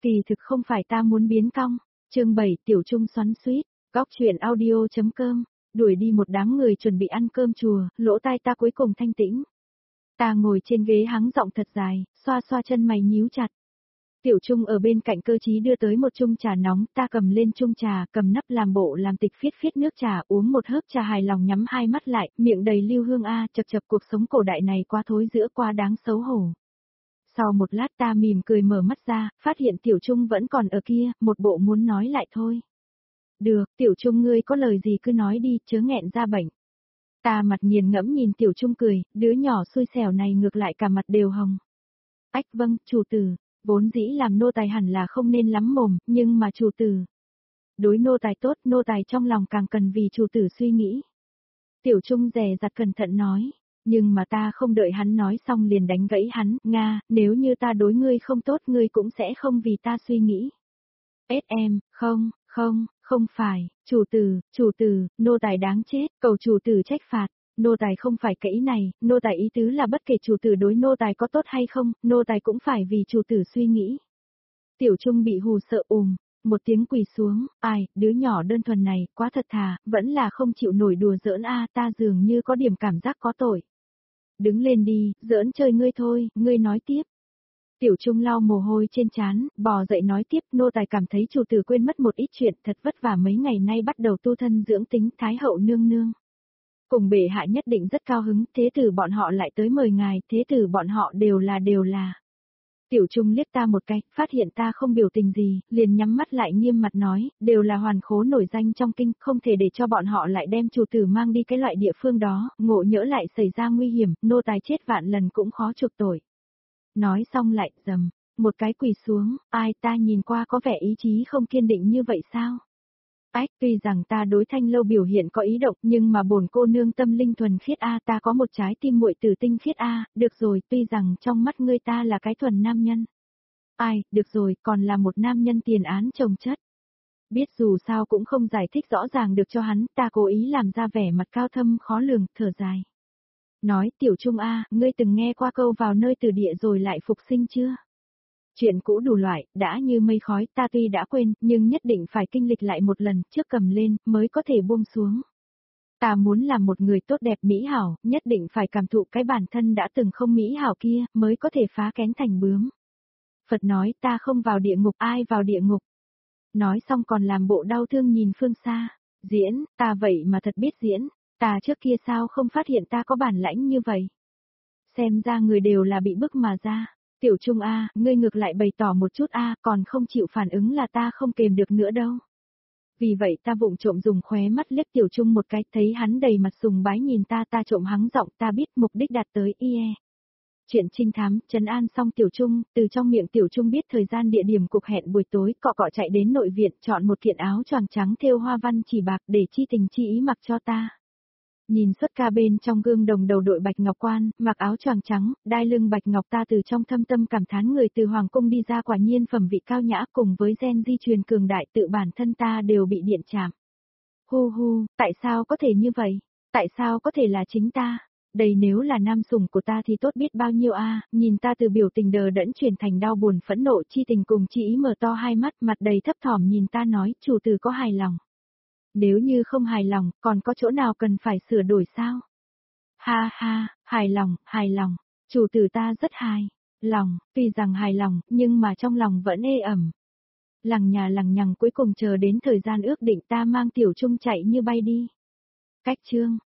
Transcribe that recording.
Kỳ thực không phải ta muốn biến cong. Chương 7 Tiểu Trung xoắn xuýt, góc chuyện audio.com, đuổi đi một đám người chuẩn bị ăn cơm chùa, lỗ tai ta cuối cùng thanh tĩnh. Ta ngồi trên ghế hắng giọng thật dài, xoa xoa chân mày nhíu chặt. Tiểu Trung ở bên cạnh cơ trí đưa tới một chung trà nóng, ta cầm lên chung trà, cầm nắp làm bộ làm tịch phiết phiết nước trà, uống một hớp trà hài lòng nhắm hai mắt lại, miệng đầy lưu hương chập chập, cuộc sống cổ đại này quá thối rữa, quá đáng xấu hổ. Sau một lát ta mỉm cười mở mắt ra, phát hiện Tiểu Trung vẫn còn ở kia, một bộ muốn nói lại thôi. Được, Tiểu Trung ngươi có lời gì cứ nói đi, chớ nghẹn ra bệnh. Ta mặt nghiền ngẫm nhìn Tiểu Trung cười, đứa nhỏ xui xẻo này ngược lại cả mặt đều hồng. Ách vâng, chủ tử, vốn dĩ làm nô tài hẳn là không nên lắm mồm, nhưng mà chủ tử. Đối nô tài tốt, nô tài trong lòng càng cần vì chủ tử suy nghĩ. Tiểu Trung dè dặt cẩn thận nói. Nhưng mà ta không đợi hắn nói xong liền đánh gãy hắn, Nga, nếu như ta đối ngươi không tốt ngươi cũng sẽ không vì ta suy nghĩ. Em, không phải, chủ tử, nô tài đáng chết, cầu chủ tử trách phạt, nô tài không phải cái ý này, nô tài ý tứ là bất kể chủ tử đối nô tài có tốt hay không, nô tài cũng phải vì chủ tử suy nghĩ. Tiểu Trung bị hù sợ một tiếng quỳ xuống, đứa nhỏ đơn thuần này, quá thật thà, vẫn là không chịu nổi đùa giỡn ta dường như có điểm cảm giác có tội. Đứng lên đi, giỡn chơi ngươi thôi, ngươi nói tiếp. Tiểu Trung lau mồ hôi trên trán, bò dậy nói tiếp, nô tài cảm thấy chủ tử quên mất một ít chuyện, thật vất vả mấy ngày nay bắt đầu tu thân dưỡng tính, thái hậu nương nương. Cùng bệ hạ nhất định rất cao hứng, thế tử bọn họ lại tới mời ngài, thế tử bọn họ đều là. Tiểu Trung liếc ta một cái, phát hiện ta không biểu tình gì, liền nhắm mắt lại nghiêm mặt nói, đều là hoàn khố nổi danh trong kinh, không thể để cho bọn họ lại đem chủ tử mang đi cái loại địa phương đó, ngộ nhỡ lại xảy ra nguy hiểm, nô tài chết vạn lần cũng khó chuộc tội. Nói xong lại, một cái quỳ xuống, ta nhìn qua có vẻ ý chí không kiên định như vậy sao? Tuy rằng ta đối Thanh Lâu biểu hiện có ý động, nhưng mà bổn cô nương tâm linh thuần khiết ta có một trái tim muội tử tinh khiết được rồi, tuy rằng trong mắt ngươi ta là cái thuần nam nhân. Được rồi, còn là một nam nhân tiền án chồng chất. Biết dù sao cũng không giải thích rõ ràng được cho hắn, ta cố ý làm ra vẻ mặt cao thâm khó lường, thở dài. Nói, Tiểu Trung ngươi từng nghe qua câu vào nơi từ địa rồi lại phục sinh chưa? Chuyện cũ đủ loại, đã như mây khói, ta tuy đã quên, nhưng nhất định phải kinh lịch lại một lần, trước cầm lên, mới có thể buông xuống. Ta muốn làm một người tốt đẹp mỹ hảo, nhất định phải cảm thụ cái bản thân đã từng không mỹ hảo kia, mới có thể phá kén thành bướm. Phật nói, ta không vào địa ngục, ai vào địa ngục? Nói xong còn làm bộ đau thương nhìn phương xa. Diễn, ta vậy mà thật biết diễn, ta trước kia sao không phát hiện ta có bản lãnh như vậy? Xem ra người đều là bị bức mà ra. Tiểu Trung ngươi ngược lại bày tỏ một chút còn không chịu phản ứng là ta không kềm được nữa đâu. Vì vậy ta vụng trộm dùng khóe mắt liếc Tiểu Trung một cái, thấy hắn đầy mặt sùng bái nhìn ta trộm hắng giọng, ta biết mục đích đạt tới Chuyện trinh thám, trấn an xong Tiểu Trung, từ trong miệng Tiểu Trung biết thời gian địa điểm cuộc hẹn buổi tối, cọ chạy đến nội viện, chọn một kiện áo choàng trắng thêu hoa văn chỉ bạc để chi tình chi ý mặc cho ta. Nhìn xuất ca bên trong gương đồng đầu đội bạch ngọc quan, mặc áo choàng trắng, đai lưng bạch ngọc, ta từ trong thâm tâm cảm thán người từ hoàng cung đi ra quả nhiên phẩm vị cao nhã, cùng với gen di truyền cường đại, tự bản thân ta đều bị điện chạm. Tại sao có thể như vậy? Tại sao có thể là chính ta? Đây nếu là nam sủng của ta thì tốt biết bao nhiêu nhìn ta từ biểu tình đờ đẫn chuyển thành đau buồn phẫn nộ chi tình cùng chi ý, mở to hai mắt, mặt đầy thấp thỏm nhìn ta nói, chủ tử có hài lòng? Nếu như không hài lòng, còn có chỗ nào cần phải sửa đổi sao? Ha, hài lòng, chủ tử ta rất hài lòng, tuy rằng hài lòng, nhưng mà trong lòng vẫn ê ẩm. Lằng nhằng cuối cùng chờ đến thời gian ước định ta mang Tiểu Trung chạy như bay đi. Cách chương